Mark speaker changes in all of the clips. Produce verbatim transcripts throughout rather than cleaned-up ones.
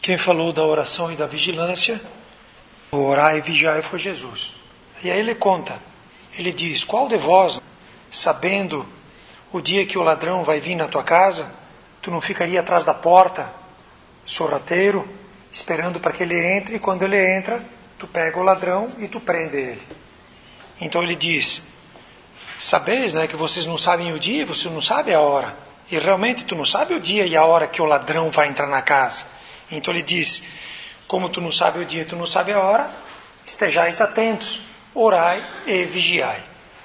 Speaker 1: Quem falou da oração e da vigilância, o orar e vigiar foi Jesus. E aí ele conta, ele diz, qual de vós, sabendo o dia que o ladrão vai vir na tua casa, tu não ficaria atrás da porta, sorrateiro, esperando para que ele entre, e quando ele entra, tu pega o ladrão e tu prende ele. Então ele diz, sabeis, né, que vocês não sabem o dia, você não sabe a hora. E realmente tu não sabe o dia e a hora que o ladrão vai entrar na casa. Então ele diz, como tu não sabe o dia e tu não sabe a hora, estejais atentos, orai e vigiai.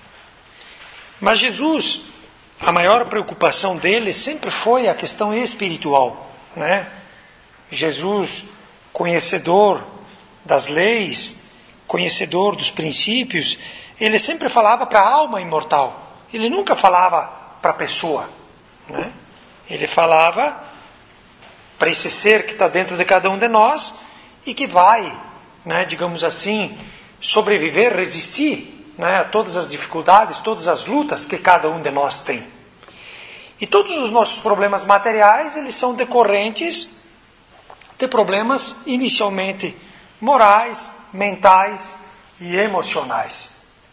Speaker 1: Mas Jesus, a maior preocupação dele sempre foi a questão espiritual, né? Jesus, conhecedor das leis, conhecedor dos princípios, ele sempre falava para a alma imortal. Ele nunca falava para a pessoa, né? Ele falava para esse ser que está dentro de cada um de nós e que vai, né, digamos assim, sobreviver, resistir, né, a todas as dificuldades, todas as lutas que cada um de nós tem. E todos os nossos problemas materiais, eles são decorrentes de problemas inicialmente morais, mentais e emocionais.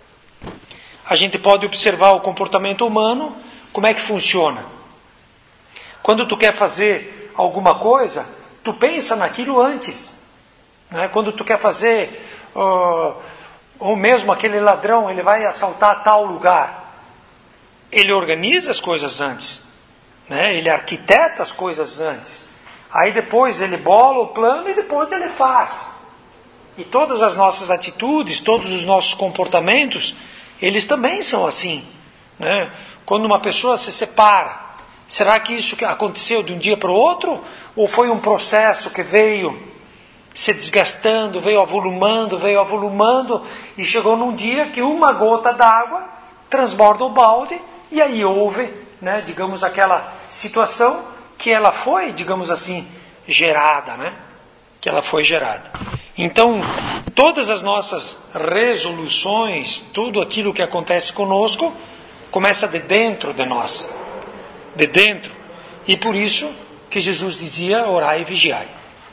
Speaker 1: A gente pode observar o comportamento humano, como é que funciona. Quando tu quer fazer alguma coisa, tu pensa naquilo antes, né? Quando tu quer fazer, uh, ou mesmo aquele ladrão, ele vai assaltar tal lugar, ele organiza as coisas antes, né? Ele arquiteta as coisas antes, aí depois ele bola o plano e depois ele faz. E todas as nossas atitudes, todos os nossos comportamentos, eles também são assim, né? Quando uma pessoa se separa, será que isso aconteceu de um dia para o outro? Ou foi um processo que veio se desgastando, veio avolumando, veio avolumando, e chegou num dia que uma gota d'água transborda o balde, e aí houve, né, digamos, aquela situação que ela foi, digamos assim, gerada, né? Que ela foi gerada. Então, todas as nossas resoluções, tudo aquilo que acontece conosco, começa de dentro de nós. De dentro. E por isso que Jesus dizia, orai e vigiai.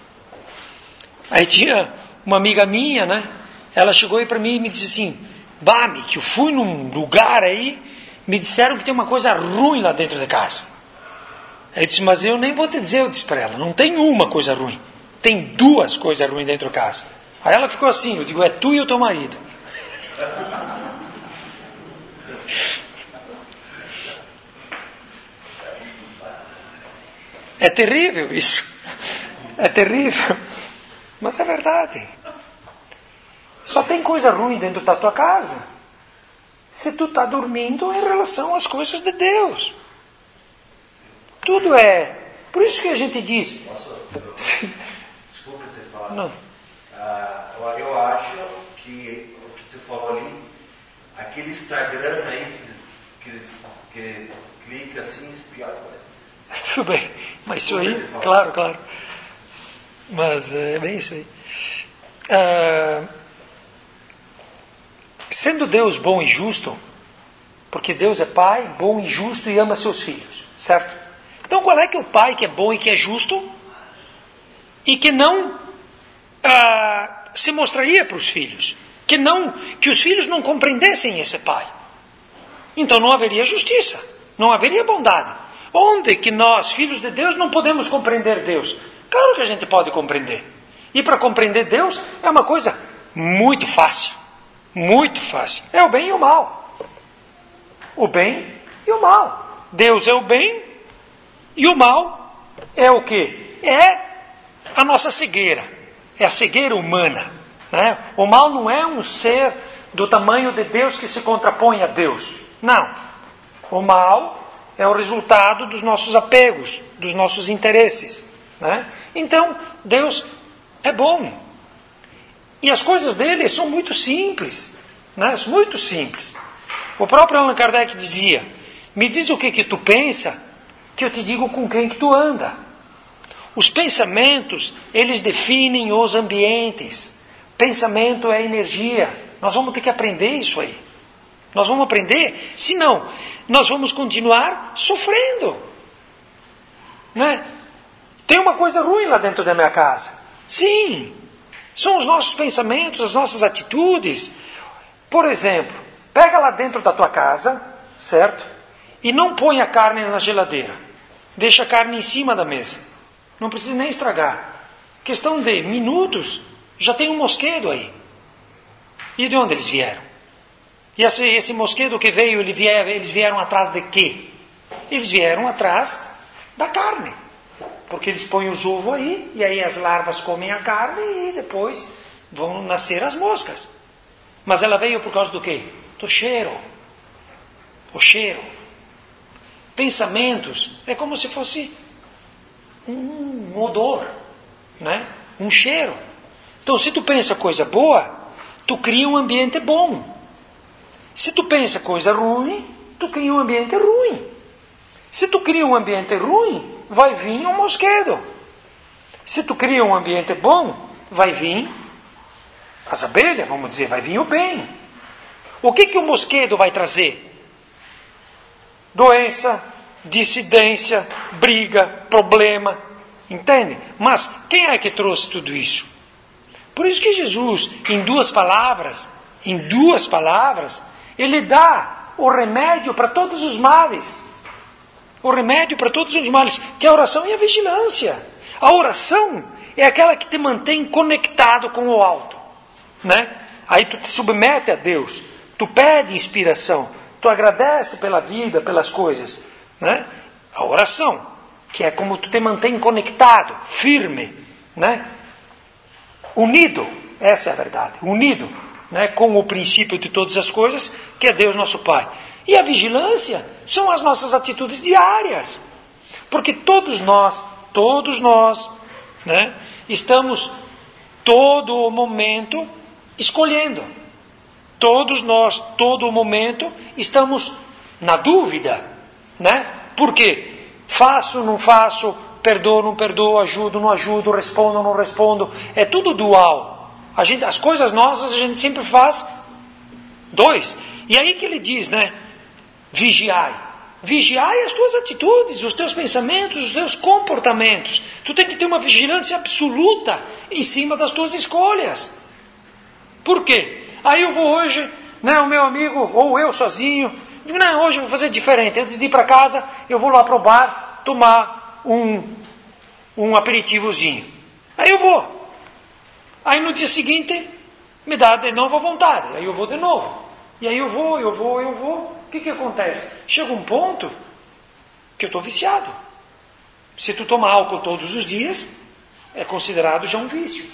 Speaker 1: Aí tinha uma amiga minha, né? Ela chegou aí para mim e me disse assim, Bami, que eu fui num lugar aí, me disseram que tem uma coisa ruim lá dentro de casa. Aí eu disse, mas eu nem vou te dizer, eu disse para ela, não tem uma coisa ruim, tem duas coisas ruins dentro de casa. Aí ela ficou assim, eu digo, é tu e o teu marido. É terrível isso. É terrível. Mas é verdade. Só tem coisa ruim dentro da tua casa se tu está dormindo em relação às coisas de Deus. Tudo é. Por isso que a gente diz.
Speaker 2: Desculpa ter falado.
Speaker 1: Não.
Speaker 2: Ah, eu acho que o que tu falou ali, aquele Instagram aí que, que, que clica assim, pior coisa.
Speaker 1: Tudo bem, mas isso aí, claro, claro. Mas é bem isso aí. Ah, sendo Deus bom e justo, porque Deus é Pai, bom e justo e ama seus filhos, certo? Então qual é que é o Pai que é bom e que é justo e que não ah, se mostraria para os filhos? Que, não, que os filhos não compreendessem esse Pai. Então não haveria justiça, não haveria bondade. Onde que nós, filhos de Deus, não podemos compreender Deus? Claro que a gente pode compreender. E para compreender Deus é uma coisa muito fácil. Muito fácil. É o bem e o mal. O bem e o mal. Deus é o bem e o mal é o quê? É a nossa cegueira. É a cegueira humana, né? O mal não é um ser do tamanho de Deus que se contrapõe a Deus. Não. O mal é o resultado dos nossos apegos, dos nossos interesses, né? Então, Deus é bom. E as coisas dele são muito simples, né? Muito simples. O próprio Allan Kardec dizia, me diz o que que tu pensa, que eu te digo com quem que tu anda. Os pensamentos, eles definem os ambientes. Pensamento é energia. Nós vamos ter que aprender isso aí. Nós vamos aprender, senão nós vamos continuar sofrendo, né? Tem uma coisa ruim lá dentro da minha casa. Sim, são os nossos pensamentos, as nossas atitudes. Por exemplo, pega lá dentro da tua casa, certo? E não põe a carne na geladeira. Deixa a carne em cima da mesa. Não precisa nem estragar. Questão de minutos, já tem um mosquedo aí. E de onde eles vieram? E esse, esse mosquedo que veio, ele vier, eles vieram atrás de quê? Eles vieram atrás da carne. Porque eles põem os ovos aí, e aí as larvas comem a carne e depois vão nascer as moscas. Mas ela veio por causa do quê? Do cheiro. O cheiro. Pensamentos é como se fosse um odor, né? Um cheiro. Então, se tu pensa coisa boa, tu cria um ambiente bom. Se tu pensa coisa ruim, tu cria um ambiente ruim. Se tu cria um ambiente ruim, vai vir um mosquito. Se tu cria um ambiente bom, vai vir as abelhas, vamos dizer, vai vir o bem. O que que o mosquito vai trazer? Doença, dissidência, briga, problema, entende? Mas quem é que trouxe tudo isso? Por isso que Jesus, em duas palavras, em duas palavras, ele dá o remédio para todos os males. O remédio para todos os males, que é a oração e a vigilância. A oração é aquela que te mantém conectado com o alto, né? Aí tu te submete a Deus, tu pede inspiração, tu agradece pela vida, pelas coisas, né? A oração, que é como tu te mantém conectado, firme, né? Unido, essa é a verdade, unido, né? Com o princípio de todas as coisas, que é Deus nosso Pai. E a vigilância são as nossas atitudes diárias. Porque todos nós, todos nós, né, estamos todo o momento escolhendo. Todos nós, todo o momento, estamos na dúvida, né? Por quê? Faço, não faço, perdoo, não perdoo, ajudo, não ajudo, respondo, não respondo. É tudo dual. A gente, as coisas nossas a gente sempre faz dois. E aí que ele diz, né? Vigiai. Vigiai as tuas atitudes, os teus pensamentos, os teus comportamentos. Tu tem que ter uma vigilância absoluta em cima das tuas escolhas. Por quê? Aí eu vou hoje, né, o meu amigo, ou eu sozinho, digo, não, hoje eu vou fazer diferente. Antes de ir para casa, eu vou lá pro bar tomar um, um aperitivozinho. Aí eu vou. Aí no dia seguinte, me dá de novo a vontade. Aí eu vou de novo. E aí eu vou, eu vou, eu vou. O que que acontece? Chega um ponto que eu estou viciado. Se tu tomar álcool todos os dias, é considerado já um vício.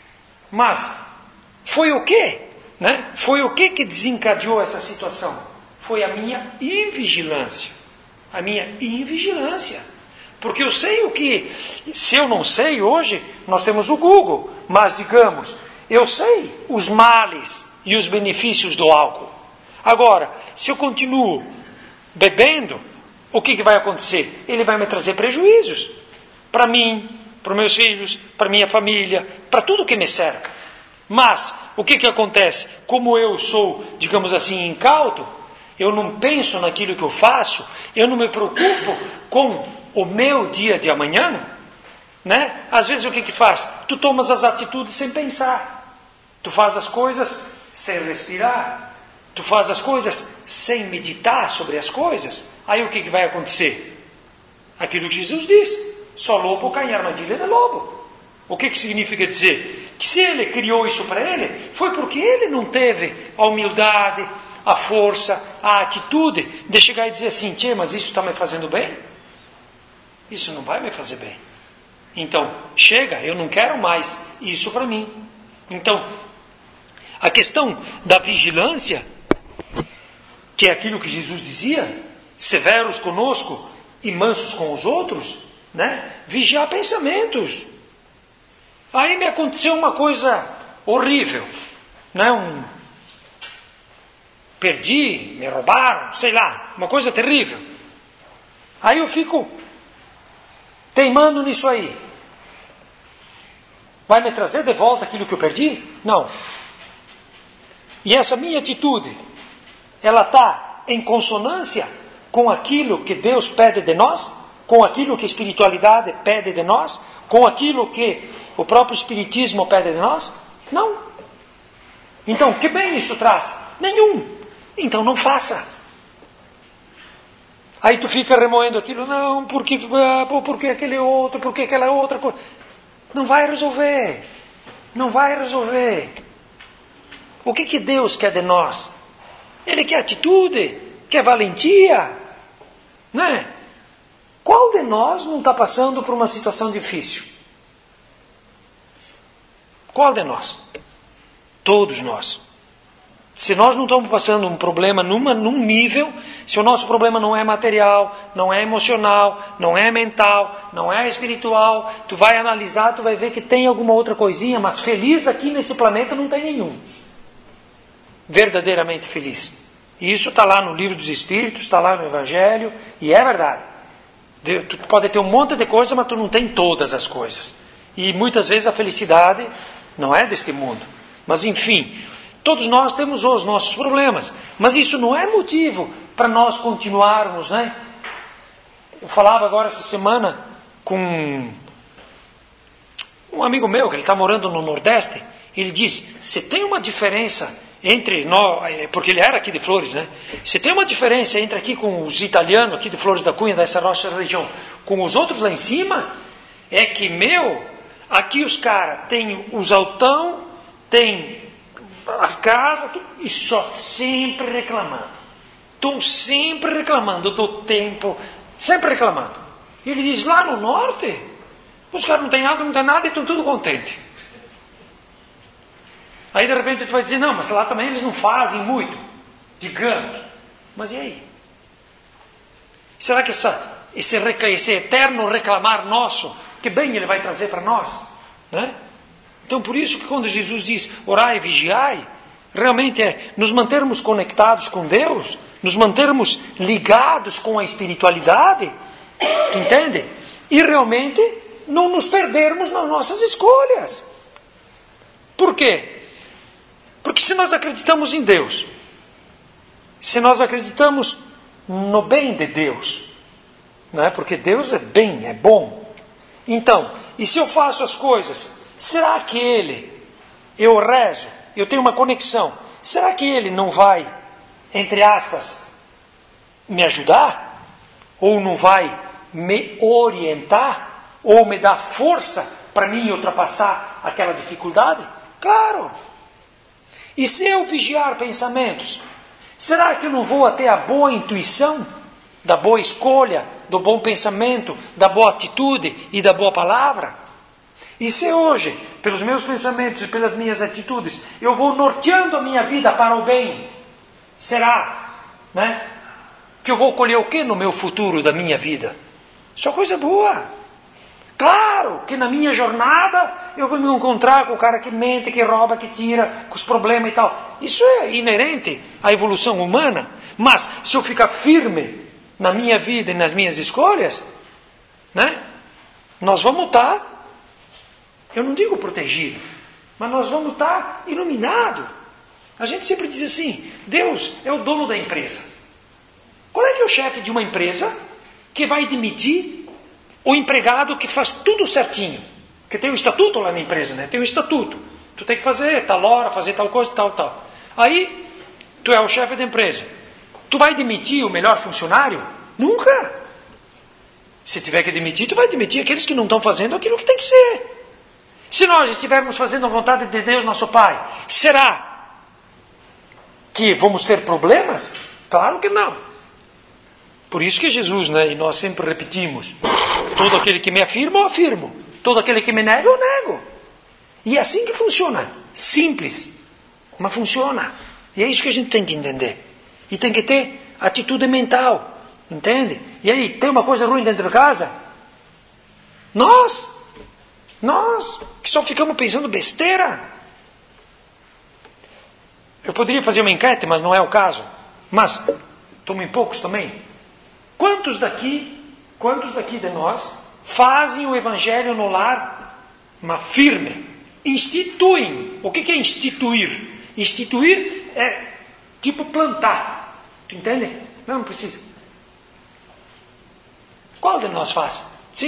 Speaker 1: Mas foi o quê? Né? Foi o quê que desencadeou essa situação? Foi a minha invigilância. A minha invigilância. Porque eu sei o que... Se eu não sei hoje, nós temos o Google. Mas, digamos, eu sei os males e os benefícios do álcool. Agora, se eu continuo bebendo, o que, que vai acontecer? Ele vai me trazer prejuízos. Para mim, para os meus filhos, para minha família, para tudo que me cerca. Mas, o que, que acontece? Como eu sou, digamos assim, incauto, eu não penso naquilo que eu faço, eu não me preocupo com o meu dia de amanhã, né? Às vezes o que, que faz? Tu tomas as atitudes sem pensar. Tu faz as coisas sem respirar. Tu faz as coisas sem meditar sobre as coisas. Aí o que, que vai acontecer? Aquilo que Jesus disse. Só lobo cai em armadilha de lobo. O que, que significa dizer? Que se ele criou isso para ele, foi porque ele não teve a humildade, a força, a atitude de chegar e dizer assim, tchê, mas isso está me fazendo bem? Isso não vai me fazer bem. Então, chega, eu não quero mais isso para mim. Então, a questão da vigilância, que é aquilo que Jesus dizia, severos conosco e mansos com os outros, né? Vigiar pensamentos. Aí me aconteceu uma coisa horrível, né? Um... Perdi, me roubaram, sei lá, uma coisa terrível. Aí eu fico teimando nisso aí. Vai me trazer de volta aquilo que eu perdi? Não. E essa minha atitude, ela está em consonância com aquilo que Deus pede de nós? Com aquilo que a espiritualidade pede de nós? com aquilo que o próprio Espiritismo pede de nós? Não. Então, que bem isso traz? Nenhum. Então não faça. Aí tu fica remoendo aquilo, não, porque, porque aquele outro, porque aquela outra coisa. Não vai resolver. Não vai resolver. O que, que Deus quer de nós? Ele quer atitude, quer valentia. Né? Qual de nós não está passando por uma situação difícil? Qual de nós? Todos nós. Se nós não estamos passando um problema numa, num nível, se o nosso problema não é material, não é emocional, não é mental, não é espiritual, tu vai analisar, tu vai ver que tem alguma outra coisinha, mas feliz aqui nesse planeta não tem nenhum. Verdadeiramente feliz. E isso está lá no Livro dos Espíritos, está lá no Evangelho, e é verdade. Tu pode ter um monte de coisa, mas tu não tem todas as coisas. E muitas vezes a felicidade não é deste mundo. Mas enfim, todos nós temos os nossos problemas. Mas isso não é motivo para nós continuarmos, né? Eu falava agora essa semana com um amigo meu, que ele está morando no Nordeste. Ele diz, se tem uma diferença entre nós, porque ele era aqui de Flores, né? Se tem uma diferença entre aqui com os italianos, aqui de Flores da Cunha, dessa nossa região, com os outros lá em cima, é que, meu, aqui os caras têm os altão, tem as casas, tudo, e só sempre reclamando. Estão sempre reclamando do tempo, sempre reclamando. E ele diz, lá no norte, os caras não têm água, não têm nada e estão tudo contentes. Aí de repente tu vai dizer, não, mas lá também eles não fazem muito, digamos. Mas e aí? Será que essa, esse, esse eterno reclamar nosso, que bem ele vai trazer para nós? Né? Então por isso que quando Jesus diz, orai e vigiai, realmente é nos mantermos conectados com Deus, nos mantermos ligados com a espiritualidade, entende? E realmente não nos perdermos nas nossas escolhas. Por quê? Porque se nós acreditamos em Deus, se nós acreditamos no bem de Deus, não é? Porque Deus é bem, é bom. Então, e se eu faço as coisas, será que Ele, eu rezo, eu tenho uma conexão, será que Ele não vai, entre aspas, me ajudar? Ou não vai me orientar? Ou me dar força para mim ultrapassar aquela dificuldade? Claro! E se eu vigiar pensamentos, será que eu não vou até a boa intuição, da boa escolha, do bom pensamento, da boa atitude e da boa palavra? E se hoje, pelos meus pensamentos e pelas minhas atitudes, eu vou norteando a minha vida para o bem, será, né, que eu vou colher o que no meu futuro da minha vida? Só coisa boa. Claro que na minha jornada eu vou me encontrar com o cara que mente, que rouba, que tira, com os problemas e tal. Isso é inerente à evolução humana. Mas se eu ficar firme na minha vida e nas minhas escolhas, né, nós vamos estar, eu não digo protegido, mas nós vamos estar iluminados. A gente sempre diz assim, Deus é o dono da empresa. Qual é que é o chefe de uma empresa que vai demitir o empregado que faz tudo certinho? Porque tem um estatuto lá na empresa, né? Tem um estatuto. Tu tem que fazer tal hora, fazer tal coisa, tal, tal. Aí, tu é o chefe da empresa. Tu vai demitir o melhor funcionário? Nunca. Se tiver que demitir, tu vai demitir aqueles que não estão fazendo aquilo que tem que ser. Se nós estivermos fazendo a vontade de Deus, nosso Pai, será que vamos ter problemas? Claro que não. Por isso que Jesus, né, e nós sempre repetimos, todo aquele que me afirma, eu afirmo. Todo aquele que me nega, eu nego. E é assim que funciona. Simples. Mas funciona. E é isso que a gente tem que entender. E tem que ter atitude mental. Entende? E aí, tem uma coisa ruim dentro de casa? Nós. Nós. Que só ficamos pensando besteira. Eu poderia fazer uma enquete, mas não é o caso. Mas, tomem poucos também. Quantos daqui, quantos daqui de nós fazem o evangelho no lar, mas firme? Instituem. O que é instituir? Instituir é tipo plantar. Tu entende? Não, não precisa. Qual de nós faz? Sim.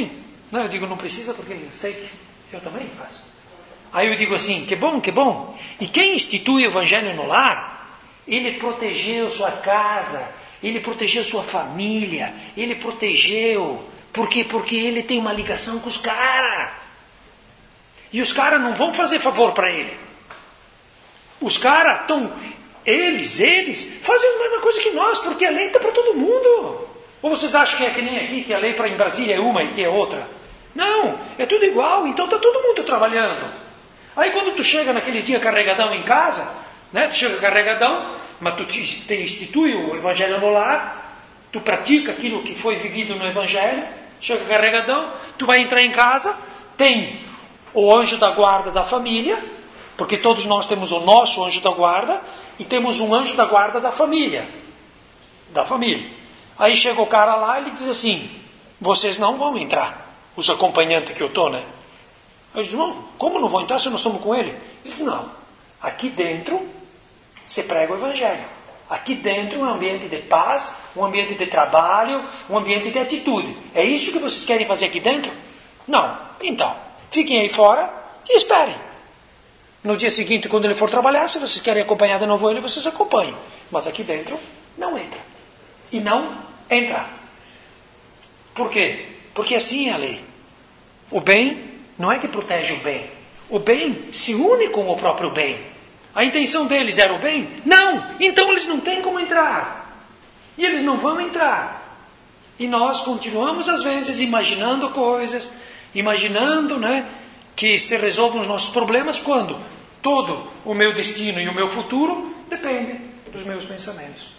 Speaker 1: Não, eu digo, não precisa porque eu sei que eu também faço. Aí eu digo assim, que bom, que bom. E quem institui o Evangelho no lar, ele protegeu sua casa, ele protegeu sua família, ele protegeu. Por quê? Porque ele tem uma ligação com os caras. E os caras não vão fazer favor para ele. Os caras estão, eles, eles, fazem a mesma coisa que nós, porque a lei está para todo mundo. Ou vocês acham que é que nem aqui, que a lei para em Brasília é uma e que é outra? Não, é tudo igual, então está todo mundo trabalhando. Aí quando tu chega naquele dia carregadão em casa, né, tu chega carregadão, mas tu te, te institui o Evangelho no lar, tu pratica aquilo que foi vivido no Evangelho, chega carregadão, tu vai entrar em casa, tem o anjo da guarda da família, porque todos nós temos o nosso anjo da guarda, e temos um anjo da guarda da família. Da família. Aí chega o cara lá e ele diz assim, vocês não vão entrar, os acompanhantes que eu estou, né? Eu digo, não, como não vou entrar se nós estamos com ele? Ele diz, não, aqui dentro se prega o Evangelho. Aqui dentro é um ambiente de paz, um ambiente de trabalho, um ambiente de atitude. É isso que vocês querem fazer aqui dentro? Não. Então, fiquem aí fora e esperem. No dia seguinte, quando ele for trabalhar, se vocês querem acompanhar de novo ele, vocês acompanhem. Mas aqui dentro, não entra. E não entra. Por quê? Porque assim é a lei. O bem não é que protege o bem. O bem se une com o próprio bem. A intenção deles era o bem? Não! Então eles não têm como entrar. E eles não vão entrar. E nós continuamos, às vezes, imaginando coisas, imaginando, né, que se resolvam os nossos problemas quando todo o meu destino e o meu futuro dependem dos meus pensamentos.